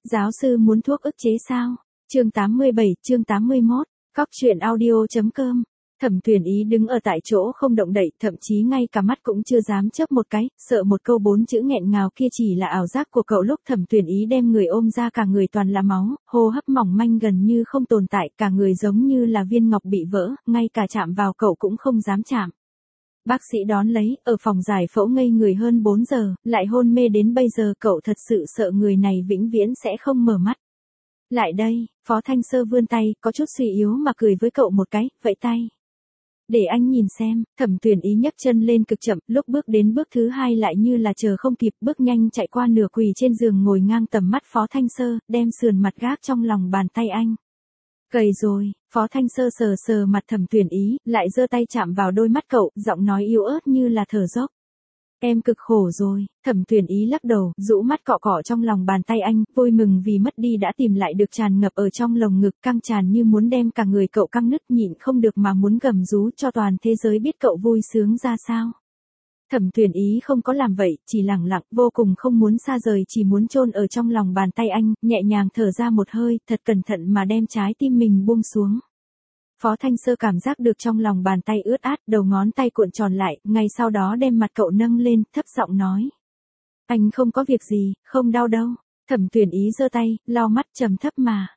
Giáo sư muốn thuốc ức chế sao? Chương 87, chương 81, Cóc truyện audio.com. Thẩm Tuyển Ý đứng ở tại chỗ không động đậy, thậm chí ngay cả mắt cũng chưa dám chớp một cái, sợ một câu 4 chữ nghẹn ngào kia chỉ là ảo giác của cậu. Lúc Thẩm Tuyển Ý đem người ôm ra, cả người toàn là máu, hô hấp mỏng manh gần như không tồn tại, cả người giống như là viên ngọc bị vỡ, ngay cả chạm vào cậu cũng không dám chạm. Bác sĩ đón lấy, ở phòng giải phẫu ngây người hơn 4 giờ, lại hôn mê đến bây giờ, cậu thật sự sợ người này vĩnh viễn sẽ không mở mắt. Lại đây, Phó Thanh Sơ vươn tay, có chút suy yếu mà cười với cậu một cái, vẫy tay. Để anh nhìn xem. Thẩm Tuyển Ý nhấc chân lên cực chậm, lúc bước đến bước thứ 2 lại như là chờ không kịp, bước nhanh chạy qua nửa quỳ trên giường ngồi ngang tầm mắt Phó Thanh Sơ, đem sườn mặt gác trong lòng bàn tay anh. Gầy rồi. Phó Thanh Sơ sờ sờ mặt Thẩm Tuyển Ý, lại giơ tay chạm vào đôi mắt cậu, giọng nói yếu ớt như là thở dốc. Em cực khổ rồi. Thẩm Tuyển Ý lắc đầu, rũ mắt cọ cọ trong lòng bàn tay anh, vui mừng vì mất đi đã tìm lại được tràn ngập ở trong lồng ngực, căng tràn như muốn đem cả người cậu căng nứt, nhịn không được mà muốn gầm rú cho toàn thế giới biết cậu vui sướng ra sao. Thẩm Tuyển Ý không có làm vậy, chỉ lẳng lặng, vô cùng không muốn xa rời, chỉ muốn chôn ở trong lòng bàn tay anh, nhẹ nhàng thở ra một hơi, thật cẩn thận mà đem trái tim mình buông xuống. Phó Thanh Sơ cảm giác được trong lòng bàn tay ướt át, đầu ngón tay cuộn tròn lại, ngay sau đó đem mặt cậu nâng lên, thấp giọng nói. Anh không có việc gì, không đau đâu. Thẩm Tuyển Ý giơ tay, lau mắt trầm thấp mà.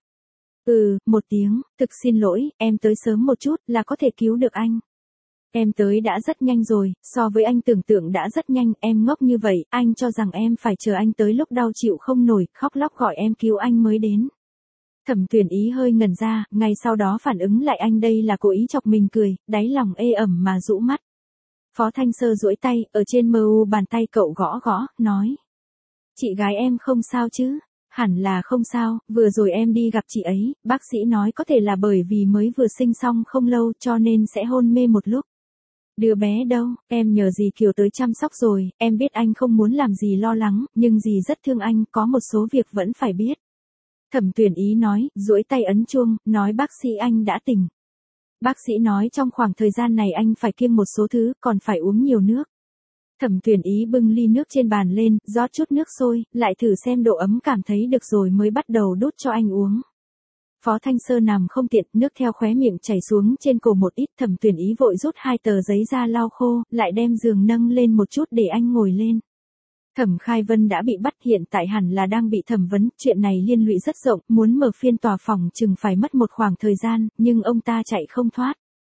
Một tiếng, thực xin lỗi, em tới sớm một chút, là có thể cứu được anh. Em tới đã rất nhanh rồi, so với anh tưởng tượng đã rất nhanh, em ngốc như vậy, anh cho rằng em phải chờ anh tới lúc đau chịu không nổi, khóc lóc gọi em cứu anh mới đến. Thẩm Tuyển Ý hơi ngẩn ra, ngay sau đó phản ứng lại anh đây là cố ý chọc mình cười, đáy lòng ê ẩm mà rũ mắt. Phó Thanh Sơ duỗi tay, ở trên bàn tay cậu gõ gõ, nói. Chị gái em không sao chứ? Hẳn là không sao, vừa rồi em đi gặp chị ấy, bác sĩ nói có thể là bởi vì mới vừa sinh xong không lâu cho nên sẽ hôn mê một lúc. Đứa bé đâu, em nhờ dì Kiều tới chăm sóc rồi, em biết anh không muốn làm gì lo lắng, nhưng dì rất thương anh, có một số việc vẫn phải biết. Thẩm Tuyển Ý nói, duỗi tay ấn chuông, nói bác sĩ anh đã tỉnh. Bác sĩ nói trong khoảng thời gian này anh phải kiêng một số thứ, còn phải uống nhiều nước. Thẩm Tuyển Ý bưng ly nước trên bàn lên, rót chút nước sôi, lại thử xem độ ấm cảm thấy được rồi mới bắt đầu đút cho anh uống. Phó Thanh Sơ nằm không tiện, nước theo khóe miệng chảy xuống trên cổ một ít. Thẩm Tuyển Ý vội rút 2 tờ giấy ra lau khô, lại đem giường nâng lên một chút để anh ngồi lên. Thẩm Khai Vân đã bị bắt, hiện tại hẳn là đang bị thẩm vấn, chuyện này liên lụy rất rộng, muốn mở phiên tòa phòng chừng phải mất một khoảng thời gian, nhưng ông ta chạy không thoát.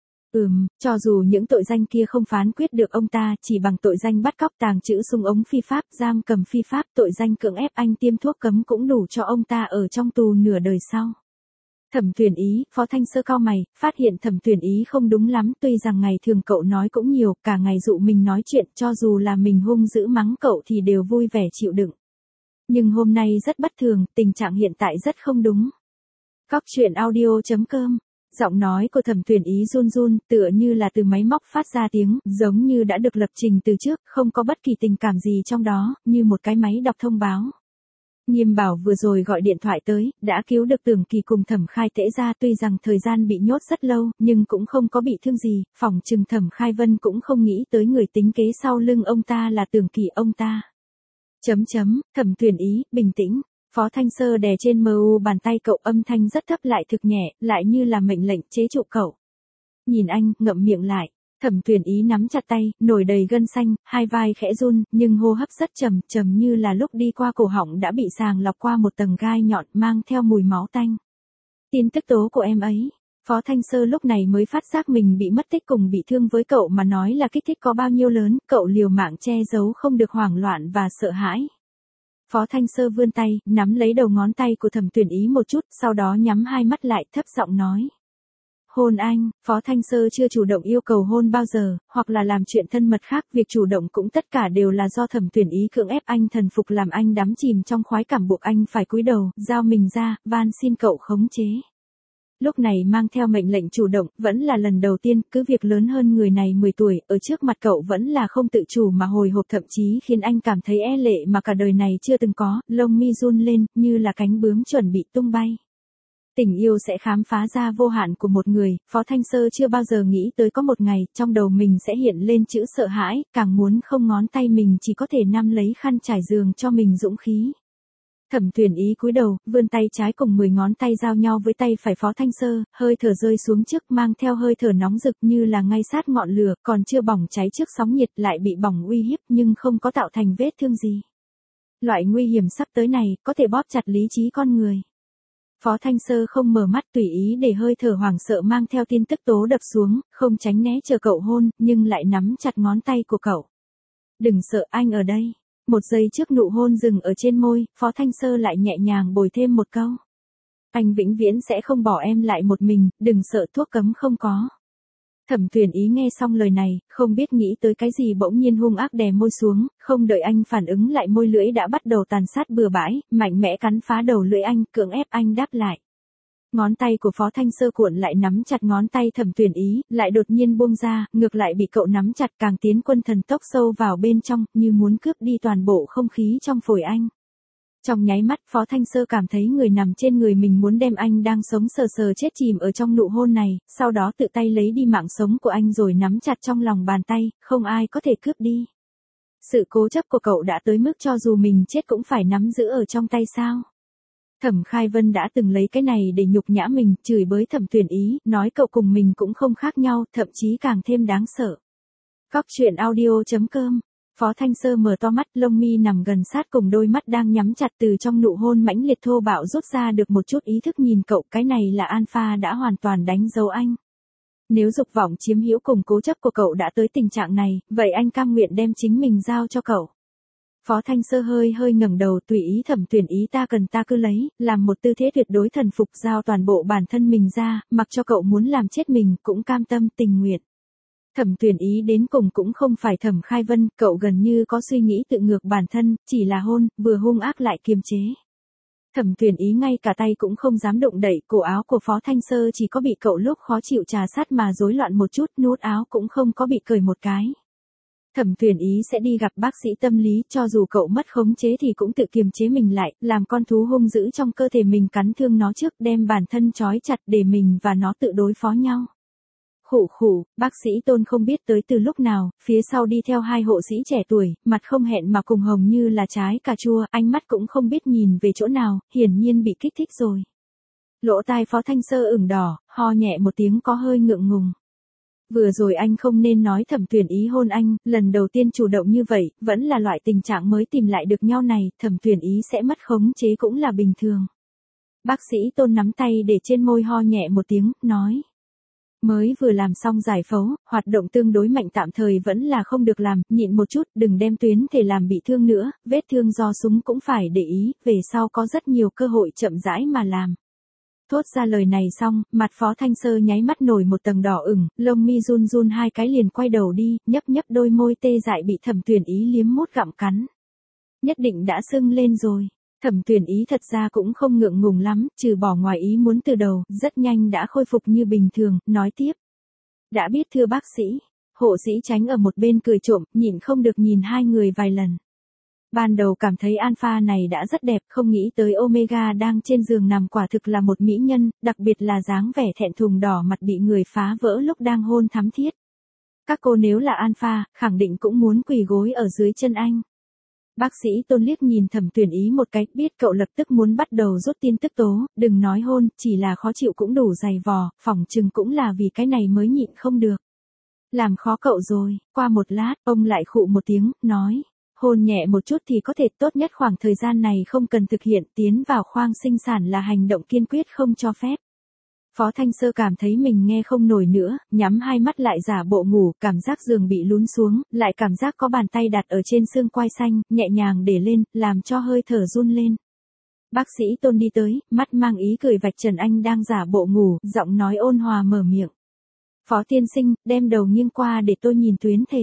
Cho dù những tội danh kia không phán quyết được ông ta, chỉ bằng tội danh bắt cóc, tàng trữ súng ống phi pháp, giam cầm phi pháp, tội danh cưỡng ép anh tiêm thuốc cấm cũng đủ cho ông ta ở trong tù nửa đời sau. Thẩm Tuyển Ý, Phó Thanh Sơ cau mày, phát hiện Thẩm Tuyển Ý không đúng lắm, tuy rằng ngày thường cậu nói cũng nhiều, cả ngày dụ mình nói chuyện, cho dù là mình hung dữ mắng cậu thì đều vui vẻ chịu đựng. Nhưng hôm nay rất bất thường, tình trạng hiện tại rất không đúng. Cóc truyện audio.com. Giọng nói của Thẩm Tuyển Ý run run, tựa như là từ máy móc phát ra tiếng, giống như đã được lập trình từ trước, không có bất kỳ tình cảm gì trong đó, như một cái máy đọc thông báo. Nghiêm Bảo vừa rồi gọi điện thoại tới, đã cứu được Tưởng Kỳ cùng Thẩm Khai Tễ ra, tuy rằng thời gian bị nhốt rất lâu, nhưng cũng không có bị thương gì, phỏng chừng Thẩm Khai Vân cũng không nghĩ tới người tính kế sau lưng ông ta là Tưởng Kỳ ông ta. Thẩm Tuyển Ý, bình tĩnh. Phó Thanh Sơ đè trên bàn tay cậu, âm thanh rất thấp lại thực nhẹ, lại như là mệnh lệnh chế trụ cậu. Nhìn anh, ngậm miệng lại. Thẩm Tuyển Ý nắm chặt tay, nổi đầy gân xanh, hai vai khẽ run, nhưng hô hấp rất trầm, trầm như là lúc đi qua cổ họng đã bị sàng lọc qua một tầng gai nhọn, mang theo mùi máu tanh. Tin tức tố của em ấy. Phó Thanh Sơ lúc này mới phát giác mình bị mất tích cùng bị thương với cậu mà nói là kích thích có bao nhiêu lớn, cậu liều mạng che giấu không được hoảng loạn và sợ hãi. Phó Thanh Sơ vươn tay, nắm lấy đầu ngón tay của Thẩm Tuyển Ý một chút, sau đó nhắm hai mắt lại, thấp giọng nói. Hôn anh. Phó Thanh Sơ chưa chủ động yêu cầu hôn bao giờ, hoặc là làm chuyện thân mật khác, việc chủ động cũng tất cả đều là do Thẩm Tuyển Ý cưỡng ép anh thần phục, làm anh đắm chìm trong khoái cảm, buộc anh phải cúi đầu, giao mình ra, van xin cậu khống chế. Lúc này mang theo mệnh lệnh chủ động, vẫn là lần đầu tiên, cứ việc lớn hơn người này 10 tuổi, ở trước mặt cậu vẫn là không tự chủ mà hồi hộp, thậm chí khiến anh cảm thấy e lệ mà cả đời này chưa từng có, lông mi run lên, như là cánh bướm chuẩn bị tung bay. Tình yêu sẽ khám phá ra vô hạn của một người, Phó Thanh Sơ chưa bao giờ nghĩ tới có một ngày, trong đầu mình sẽ hiện lên chữ sợ hãi, càng muốn không ngón tay mình chỉ có thể nắm lấy khăn trải giường cho mình dũng khí. Thẩm Tuyển Ý cúi đầu, vươn tay trái cùng 10 ngón tay giao nhau với tay phải Phó Thanh Sơ, hơi thở rơi xuống trước mang theo hơi thở nóng rực như là ngay sát ngọn lửa, còn chưa bỏng cháy trước sóng nhiệt lại bị bỏng uy hiếp nhưng không có tạo thành vết thương gì. Loại nguy hiểm sắp tới này, có thể bóp chặt lý trí con người. Phó Thanh Sơ không mở mắt tùy ý để hơi thở hoảng sợ mang theo tin tức tố đập xuống, không tránh né chờ cậu hôn, nhưng lại nắm chặt ngón tay của cậu. Đừng sợ, anh ở đây. Một giây trước nụ hôn dừng ở trên môi, Phó Thanh Sơ lại nhẹ nhàng bồi thêm một câu. Anh vĩnh viễn sẽ không bỏ em lại một mình, đừng sợ, thuốc cấm không có. Thẩm Tuyển Ý nghe xong lời này, không biết nghĩ tới cái gì bỗng nhiên hung ác đè môi xuống, không đợi anh phản ứng lại môi lưỡi đã bắt đầu tàn sát bừa bãi, mạnh mẽ cắn phá đầu lưỡi anh, cưỡng ép anh đáp lại. Ngón tay của Phó Thanh Sơ cuộn lại nắm chặt ngón tay Thẩm Tuyển Ý, lại đột nhiên buông ra, ngược lại bị cậu nắm chặt càng tiến quân thần tốc sâu vào bên trong, như muốn cướp đi toàn bộ không khí trong phổi anh. Trong nháy mắt, Phó Thanh Sơ cảm thấy người nằm trên người mình muốn đem anh đang sống sờ sờ chết chìm ở trong nụ hôn này, sau đó tự tay lấy đi mạng sống của anh rồi nắm chặt trong lòng bàn tay, không ai có thể cướp đi. Sự cố chấp của cậu đã tới mức cho dù mình chết cũng phải nắm giữ ở trong tay sao? Thẩm Khai Vân đã từng lấy cái này để nhục nhã mình, chửi bới Thẩm Tuyển Ý, nói cậu cùng mình cũng không khác nhau, thậm chí càng thêm đáng sợ. Cóc truyện audio.com. Phó Thanh Sơ mở to mắt, lông mi nằm gần sát cùng đôi mắt đang nhắm chặt, từ trong nụ hôn mãnh liệt thô bạo rút ra được một chút ý thức nhìn cậu, cái này là alpha đã hoàn toàn đánh dấu anh. Nếu dục vọng chiếm hữu cùng cố chấp của cậu đã tới tình trạng này, vậy anh cam nguyện đem chính mình giao cho cậu. Phó Thanh Sơ hơi ngẩng đầu, tùy ý Thẩm Tuyển Ý ta cần ta cứ lấy, làm một tư thế tuyệt đối thần phục, giao toàn bộ bản thân mình ra, mặc cho cậu muốn làm chết mình cũng cam tâm tình nguyện. Thẩm Tuyển Ý đến cùng cũng không phải Thẩm Khai Vân, cậu gần như có suy nghĩ tự ngược bản thân, chỉ là hôn, vừa hung ác lại kiềm chế. Thẩm Tuyển Ý ngay cả tay cũng không dám động đậy, cổ áo của Phó Thanh Sơ chỉ có bị cậu lúc khó chịu trà sát mà rối loạn một chút, nút áo cũng không có bị cởi một cái. Thẩm Tuyển Ý sẽ đi gặp bác sĩ tâm lý, cho dù cậu mất khống chế thì cũng tự kiềm chế mình lại, làm con thú hung dữ trong cơ thể mình cắn thương nó trước, đem bản thân trói chặt để mình và nó tự đối phó nhau. Khụ khụ, bác sĩ Tôn không biết tới từ lúc nào, phía sau đi theo hai hộ sĩ trẻ tuổi, mặt không hẹn mà cùng hồng như là trái cà chua, ánh mắt cũng không biết nhìn về chỗ nào, hiển nhiên bị kích thích rồi. Lỗ tai Phó Thanh Sơ ửng đỏ, ho nhẹ một tiếng có hơi ngượng ngùng. Vừa rồi anh không nên nói Thẩm Tuyển Ý hôn anh, lần đầu tiên chủ động như vậy, vẫn là loại tình trạng mới tìm lại được nhau này, Thẩm Tuyển Ý sẽ mất khống chế cũng là bình thường. Bác sĩ Tôn nắm tay để trên môi ho nhẹ một tiếng, nói. Mới vừa làm xong giải phẫu, hoạt động tương đối mạnh tạm thời vẫn là không được làm, nhịn một chút, đừng đem tuyến thể làm bị thương nữa, vết thương do súng cũng phải để ý, về sau có rất nhiều cơ hội chậm rãi mà làm. Thốt ra lời này xong, mặt Phó Thanh Sơ nháy mắt nổi một tầng đỏ ửng, lông mi run run hai cái liền quay đầu đi, nhấp đôi môi tê dại bị Thẩm Tuyển Ý liếm mút gặm cắn. Nhất định đã sưng lên rồi. Thẩm Tuyển Ý thật ra cũng không ngượng ngùng lắm, trừ bỏ ngoài ý muốn từ đầu, rất nhanh đã khôi phục như bình thường, nói tiếp. Đã biết thưa bác sĩ. Hộ sĩ tránh ở một bên cười trộm, nhịn không được nhìn hai người vài lần. Ban đầu cảm thấy Alpha này đã rất đẹp, không nghĩ tới Omega đang trên giường nằm quả thực là một mỹ nhân, đặc biệt là dáng vẻ thẹn thùng đỏ mặt bị người phá vỡ lúc đang hôn thắm thiết. Các cô nếu là Alpha, khẳng định cũng muốn quỳ gối ở dưới chân anh. Bác sĩ Tôn liếc nhìn Thẩm Tuyển Ý một cái, biết cậu lập tức muốn bắt đầu rút tin tức tố, đừng nói hôn, chỉ là khó chịu cũng đủ dày vò, phỏng chừng cũng là vì cái này mới nhịn không được. Làm khó cậu rồi, qua một lát, ông lại khụ một tiếng, nói. Hôn nhẹ một chút thì có thể, tốt nhất khoảng thời gian này không cần thực hiện, tiến vào khoang sinh sản là hành động kiên quyết không cho phép. Phó Thanh Sơ cảm thấy mình nghe không nổi nữa, nhắm hai mắt lại giả bộ ngủ, cảm giác giường bị lún xuống, lại cảm giác có bàn tay đặt ở trên xương quai xanh, nhẹ nhàng để lên, làm cho hơi thở run lên. Bác sĩ Tôn đi tới, mắt mang ý cười vạch trần anh đang giả bộ ngủ, giọng nói ôn hòa mở miệng. Phó tiên sinh, đem đầu nghiêng qua để tôi nhìn tuyến thể.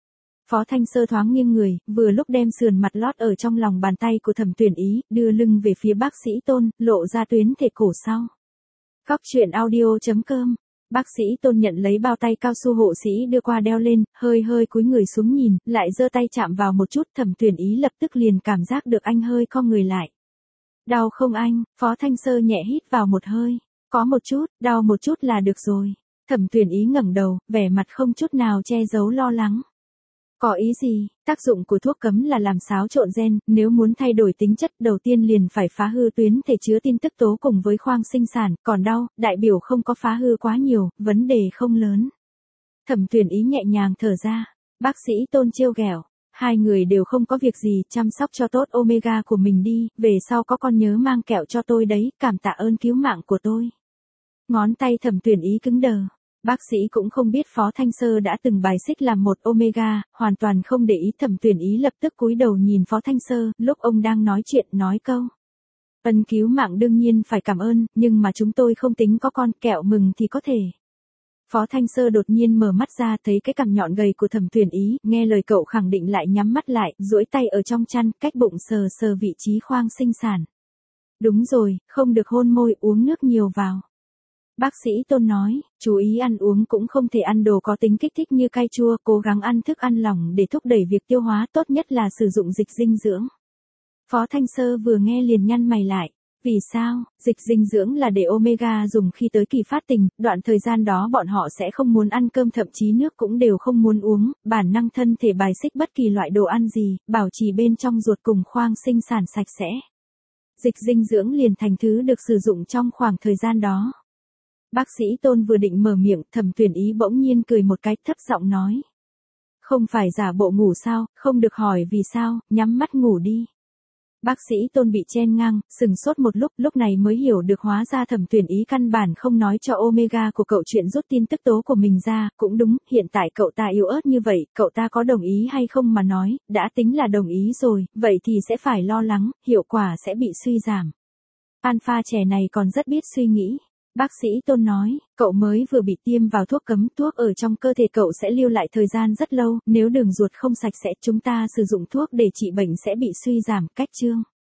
Phó Thanh Sơ thoáng nghiêng người, vừa lúc đem sườn mặt lót ở trong lòng bàn tay của Thẩm Tuyển Ý, đưa lưng về phía bác sĩ Tôn, lộ ra tuyến thể cổ sau. Cóc truyện audio.com. Bác sĩ Tôn nhận lấy bao tay cao su hộ sĩ đưa qua đeo lên, hơi cúi người xuống nhìn, lại giơ tay chạm vào một chút, Thẩm Tuyển Ý lập tức liền cảm giác được anh hơi cong người lại. Đau không anh? Phó Thanh Sơ nhẹ hít vào một hơi. Có một chút, đau một chút là được rồi. Thẩm Tuyển Ý ngẩng đầu, vẻ mặt không chút nào che giấu lo lắng. Có ý gì? Tác dụng của thuốc cấm là làm xáo trộn gen, nếu muốn thay đổi tính chất đầu tiên liền phải phá hư tuyến thể chứa tin tức tố cùng với khoang sinh sản, còn đau, đại biểu không có phá hư quá nhiều, vấn đề không lớn. Thẩm Tuyển Ý nhẹ nhàng thở ra, bác sĩ Tôn trêu ghẹo, hai người đều không có việc gì, chăm sóc cho tốt omega của mình đi, về sau có con nhớ mang kẹo cho tôi đấy, cảm tạ ơn cứu mạng của tôi. Ngón tay Thẩm Tuyển Ý cứng đờ. Bác sĩ cũng không biết Phó Thanh Sơ đã từng bài xích làm một omega, hoàn toàn không để ý. Thẩm Tuyển Ý lập tức cúi đầu nhìn Phó Thanh Sơ, lúc ông đang nói chuyện nói câu. Ân cứu mạng đương nhiên phải cảm ơn, nhưng mà chúng tôi không tính có con, kẹo mừng thì có thể. Phó Thanh Sơ đột nhiên mở mắt ra thấy cái cằm nhọn gầy của Thẩm Tuyển Ý, nghe lời cậu khẳng định lại nhắm mắt lại, duỗi tay ở trong chăn, cách bụng sờ sờ vị trí khoang sinh sản. Đúng rồi, không được hôn môi, uống nước nhiều vào. Bác sĩ Tôn nói, chú ý ăn uống cũng không thể ăn đồ có tính kích thích như cay chua, cố gắng ăn thức ăn lỏng để thúc đẩy việc tiêu hóa, tốt nhất là sử dụng dịch dinh dưỡng. Phó Thanh Sơ vừa nghe liền nhăn mày lại. Vì sao? Dịch dinh dưỡng là để omega dùng khi tới kỳ phát tình, đoạn thời gian đó bọn họ sẽ không muốn ăn cơm, thậm chí nước cũng đều không muốn uống, bản năng thân thể bài xích bất kỳ loại đồ ăn gì, bảo trì bên trong ruột cùng khoang sinh sản sạch sẽ. Dịch dinh dưỡng liền thành thứ được sử dụng trong khoảng thời gian đó. Bác sĩ Tôn vừa định mở miệng, Thẩm Tuyển Ý bỗng nhiên cười một cái, thấp giọng nói. Không phải giả bộ ngủ sao, không được hỏi vì sao, nhắm mắt ngủ đi. Bác sĩ Tôn bị chen ngang, sừng sốt một lúc này mới hiểu được hóa ra Thẩm Tuyển Ý căn bản không nói cho omega của cậu chuyện rút tin tức tố của mình ra, cũng đúng, hiện tại cậu ta yếu ớt như vậy, cậu ta có đồng ý hay không mà nói, đã tính là đồng ý rồi, vậy thì sẽ phải lo lắng, hiệu quả sẽ bị suy giảm. Alpha trẻ này còn rất biết suy nghĩ. Bác sĩ Tôn nói, cậu mới vừa bị tiêm vào thuốc cấm, thuốc ở trong cơ thể cậu sẽ lưu lại thời gian rất lâu, nếu đường ruột không sạch sẽ chúng ta sử dụng thuốc để trị bệnh sẽ bị suy giảm. Cách chương